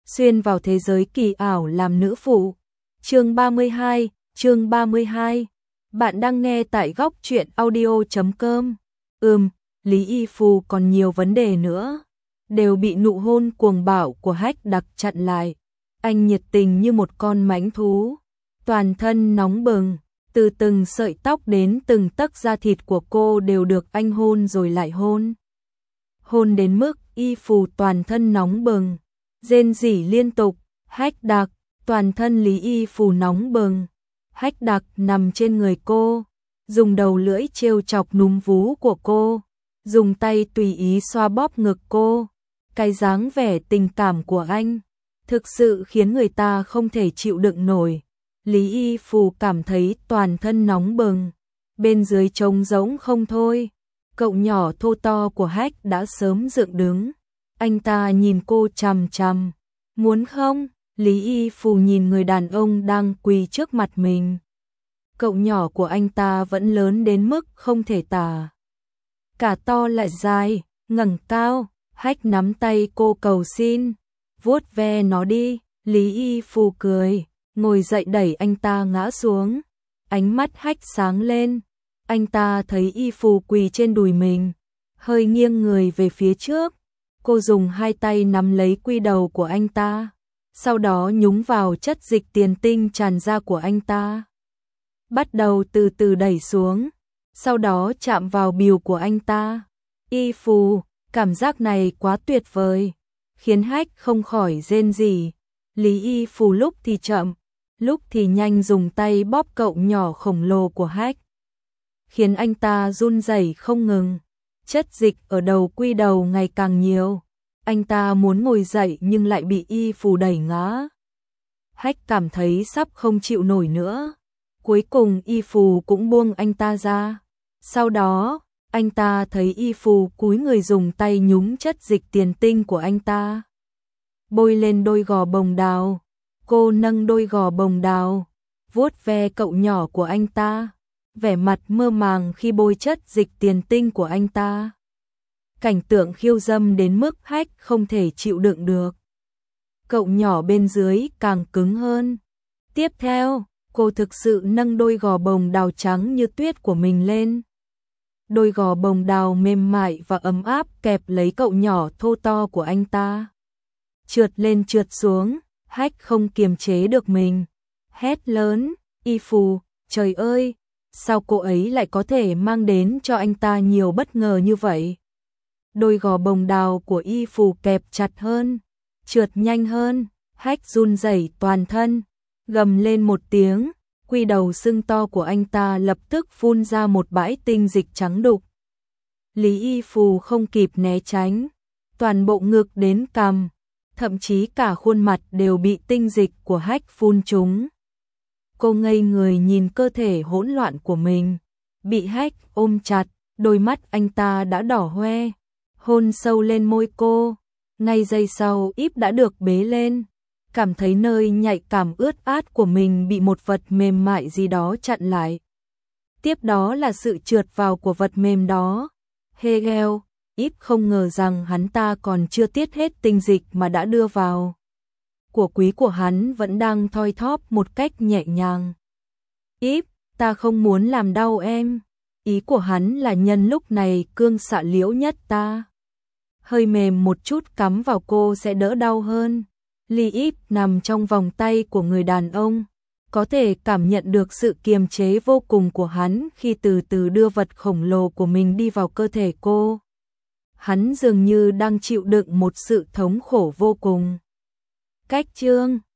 xuyên vào thế giới kỳ ảo làm nữ phụ. Chương 32. Bạn đang nghe tại góc truyện audio.com. Lý Y Phù còn nhiều vấn đề nữa, đều bị nụ hôn cuồng bạo của Hách Đặc chặn lại. Anh nhiệt tình như một con mãnh thú, toàn thân nóng bừng, từ từng sợi tóc đến từng tấc da thịt của cô đều được anh hôn rồi lại hôn. Hôn đến mức Y Phù toàn thân nóng bừng, rên rỉ liên tục. Hách Đặc, toàn thân Lý Y Phù nóng bừng. Hách Đặc nằm trên người cô, dùng đầu lưỡi trêu chọc núm vú của cô, dùng tay tùy ý xoa bóp ngực cô. Cái dáng vẻ tình cảm của anh thực sự khiến người ta không thể chịu đựng nổi. Lý Y Phù cảm thấy toàn thân nóng bừng, bên dưới trống rỗng không thôi. Cậu nhỏ thô to của Hách đã sớm dựng đứng, anh ta nhìn cô chằm chằm. Muốn không? Lý Y Phù nhìn người đàn ông đang quỳ trước mặt mình. Cậu nhỏ của anh ta vẫn lớn đến mức không thể tả, cả to lại dài, ngẩng cao. Hách nắm tay cô cầu xin, vuốt ve nó đi. Lý Y Phù cười, ngồi dậy đẩy anh ta ngã xuống. Ánh mắt Hách sáng lên, anh ta thấy Y Phù quỳ trên đùi mình, hơi nghiêng người về phía trước. Cô dùng hai tay nắm lấy quy đầu của anh ta, sau đó nhúng vào chất dịch tiền tinh tràn ra của anh ta, bắt đầu từ từ đẩy xuống, sau đó chạm vào bìu của anh ta. Y Phù, cảm giác này quá tuyệt vời, khiến Hách không khỏi rên rỉ. Lý Y Phù lúc thì chậm, lúc thì nhanh dùng tay bóp cậu nhỏ khổng lồ của Hách, khiến anh ta run rẩy không ngừng. Chất dịch ở đầu quy đầu ngày càng nhiều. Anh ta muốn ngồi dậy nhưng lại bị Y Phù đẩy ngã. Hách cảm thấy sắp không chịu nổi nữa. Cuối cùng Y Phù cũng buông anh ta ra. Sau đó, anh ta thấy Y Phù cúi người dùng tay nhúng chất dịch tiền tinh của anh ta, bôi lên đôi gò bồng đào. Cô nâng đôi gò bồng đào, vuốt ve cậu nhỏ của anh ta, vẻ mặt mơ màng khi bôi chất dịch tiền tinh của anh ta. Cảnh tượng khiêu dâm đến mức Hách không thể chịu đựng được. Cậu nhỏ bên dưới càng cứng hơn. Tiếp theo, cô thực sự nâng đôi gò bồng đào trắng như tuyết của mình lên. Đôi gò bồng đào mềm mại và ấm áp kẹp lấy cậu nhỏ thô to của anh ta. Trượt lên trượt xuống, Hách không kiềm chế được mình, hét lớn, Y Phù, trời ơi, sao cô ấy lại có thể mang đến cho anh ta nhiều bất ngờ như vậy? Đôi gò bồng đào của Y Phù kẹp chặt hơn, trượt nhanh hơn. Hách run rẩy toàn thân, gầm lên một tiếng. Quy đầu sưng to của anh ta lập tức phun ra một bãi tinh dịch trắng đục. Lý Y Phù không kịp né tránh, toàn bộ ngực đến cằm, thậm chí cả khuôn mặt đều bị tinh dịch của Hách phun trúng. Cô ngây người nhìn cơ thể hỗn loạn của mình, bị Hách ôm chặt, đôi mắt anh ta đã đỏ hoe, hôn sâu lên môi cô. Ngay giây sau íp đã được bế lên, cảm thấy nơi nhạy cảm ướt át của mình bị một vật mềm mại gì đó chặn lại. Tiếp đó là sự trượt vào của vật mềm đó. Hegel, íp không ngờ rằng hắn ta còn chưa tiết hết tinh dịch mà đã đưa vào. Của quý của hắn vẫn đang thoi thóp một cách nhẹ nhàng. Íp, ta không muốn làm đau em. Ý của hắn là nhân lúc này cương xạ liễu nhất ta. Hơi mềm một chút cắm vào cô sẽ đỡ đau hơn. Lý Íp nằm trong vòng tay của người đàn ông, có thể cảm nhận được sự kiềm chế vô cùng của hắn khi từ từ đưa vật khổng lồ của mình đi vào cơ thể cô. Hắn dường như đang chịu đựng một sự thống khổ vô cùng. Cách chương